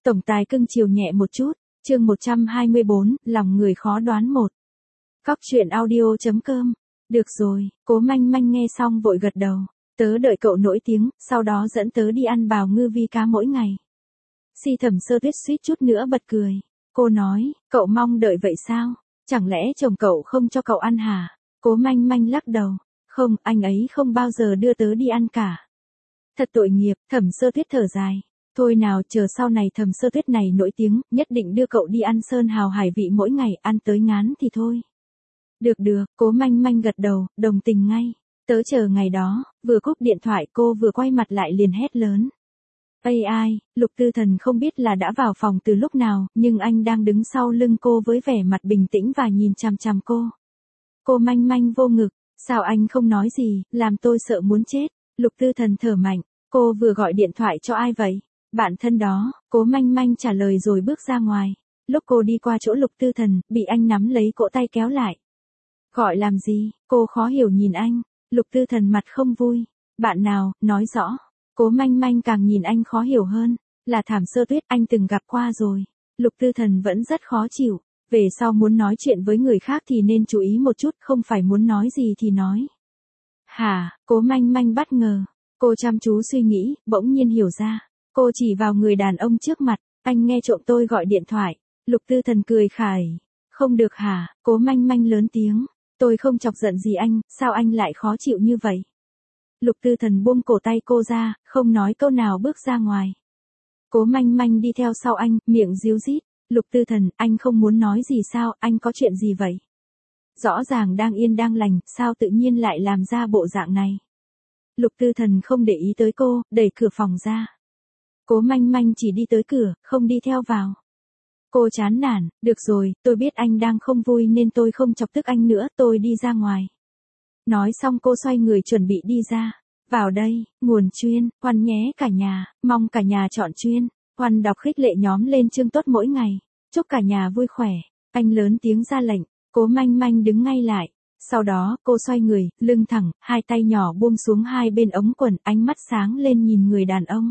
Tổng tài cưng chiều nhẹ một chút, chương 124, lòng người khó đoán một. Cóc truyện audio.com. Được rồi, Cố Manh Manh nghe xong vội gật đầu. Tớ đợi cậu nổi tiếng, sau đó dẫn tớ đi ăn bào ngư vi cá mỗi ngày. Si Thẩm Sơ Tuyết suýt chút nữa bật cười. Cô nói, cậu mong đợi vậy sao? Chẳng lẽ chồng cậu không cho cậu ăn hả? Cố Manh Manh lắc đầu. Không, anh ấy không bao giờ đưa tớ đi ăn cả. Thật tội nghiệp, Thẩm Sơ Tuyết thở dài. Thôi nào, chờ sau này Thẩm Sơ Tuyết này nổi tiếng, nhất định đưa cậu đi ăn sơn hào hải vị mỗi ngày, ăn tới ngán thì thôi. Được được, Cố Manh Manh gật đầu, đồng tình ngay. Tớ chờ ngày đó, vừa cúp điện thoại cô vừa quay mặt lại liền hét lớn. Ai, Lục Tư Thần không biết là đã vào phòng từ lúc nào, nhưng anh đang đứng sau lưng cô với vẻ mặt bình tĩnh và nhìn chằm chằm cô. Cô Manh Manh vô ngực, sao anh không nói gì, làm tôi sợ muốn chết. Lục Tư Thần thở mạnh, cô vừa gọi điện thoại cho ai vậy? Bạn thân đó, Cố Manh Manh trả lời rồi bước ra ngoài. Lúc cô đi qua chỗ Lục Tư Thần, bị anh nắm lấy cổ tay kéo lại. Gọi làm gì? Cô khó hiểu nhìn anh. Lục Tư Thần mặt không vui. Bạn nào, nói rõ. Cố Manh Manh càng nhìn anh khó hiểu hơn. Là Thẩm Sơ Tuyết, anh từng gặp qua rồi. Lục Tư Thần vẫn rất khó chịu. Về sau muốn nói chuyện với người khác thì nên chú ý một chút, không phải muốn nói gì thì nói. Hả? Cố Manh Manh bất ngờ. Cô chăm chú suy nghĩ, bỗng nhiên hiểu ra. Cô chỉ vào người đàn ông trước mặt. Anh nghe trộm tôi gọi điện thoại. Lục Tư Thần cười khải. Không được hả? Cố Manh Manh lớn tiếng. Tôi không chọc giận gì anh, sao anh lại khó chịu như vậy? Lục Tư Thần buông cổ tay cô ra, không nói câu nào bước ra ngoài. Cố Manh Manh đi theo sau anh, miệng díu dít. Lục Tư Thần, anh không muốn nói gì sao, anh có chuyện gì vậy? Rõ ràng đang yên đang lành, sao tự nhiên lại làm ra bộ dạng này? Lục Tư Thần không để ý tới cô, đẩy cửa phòng ra. Cố Manh Manh chỉ đi tới cửa, không đi theo vào. Cô chán nản, được rồi, tôi biết anh đang không vui nên tôi không chọc tức anh nữa, tôi đi ra ngoài. Nói xong cô xoay người chuẩn bị đi ra. Vào đây, nguồn chuyên, khoan nhé cả nhà, mong cả nhà chọn chuyên. Khoan đọc khích lệ nhóm lên chương tốt mỗi ngày. Chúc cả nhà vui khỏe. Anh lớn tiếng ra lệnh, Cố Manh Manh đứng ngay lại. Sau đó, cô xoay người, lưng thẳng, hai tay nhỏ buông xuống hai bên ống quần, ánh mắt sáng lên nhìn người đàn ông.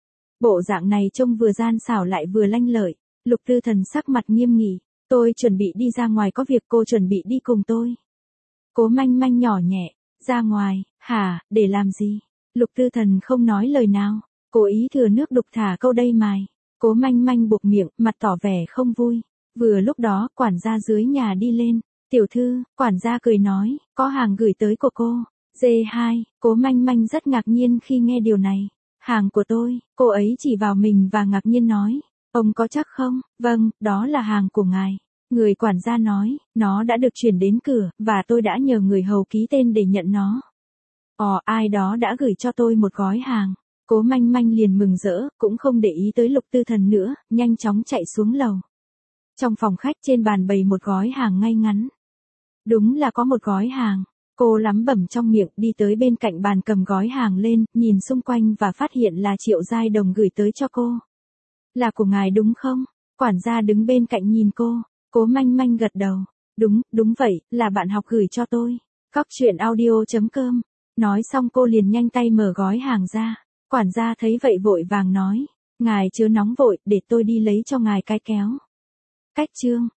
Bộ dạng này trông vừa gian xảo lại vừa lanh lợi. Lục Tư Thần sắc mặt nghiêm nghị. Tôi chuẩn bị đi ra ngoài có việc, cô chuẩn bị đi cùng tôi. Cố Manh Manh nhỏ nhẹ. Ra ngoài, hả, để làm gì? Lục Tư Thần không nói lời nào. Cố ý thừa nước đục thả câu đây mài. Cố Manh Manh buộc miệng, mặt tỏ vẻ không vui. Vừa lúc đó, quản gia dưới nhà đi lên. Tiểu thư, quản gia cười nói, có hàng gửi tới của cô. D2, Cố Manh Manh rất ngạc nhiên khi nghe điều này. Hàng của tôi, cô ấy chỉ vào mình và ngạc nhiên nói. Ông có chắc không? Vâng, đó là hàng của ngài. Người quản gia nói, nó đã được chuyển đến cửa, và tôi đã nhờ người hầu ký tên để nhận nó. Ai đó đã gửi cho tôi một gói hàng. Cố Manh Manh liền mừng rỡ, cũng không để ý tới Lục Tư Thần nữa, nhanh chóng chạy xuống lầu. Trong phòng khách trên bàn bày một gói hàng ngay ngắn. Đúng là có một gói hàng. Cô lắm bẩm trong miệng, đi tới bên cạnh bàn cầm gói hàng lên, nhìn xung quanh và phát hiện là Triệu Giai Đồng gửi tới cho cô. Là của ngài đúng không? Quản gia đứng bên cạnh nhìn cô. Cố Manh Manh gật đầu. Đúng vậy, là bạn học gửi cho tôi. Cóc truyện audio.com. Nói xong cô liền nhanh tay mở gói hàng ra. Quản gia thấy vậy vội vàng nói. Ngài chớ nóng vội, để tôi đi lấy cho ngài cái kéo. Cách chương.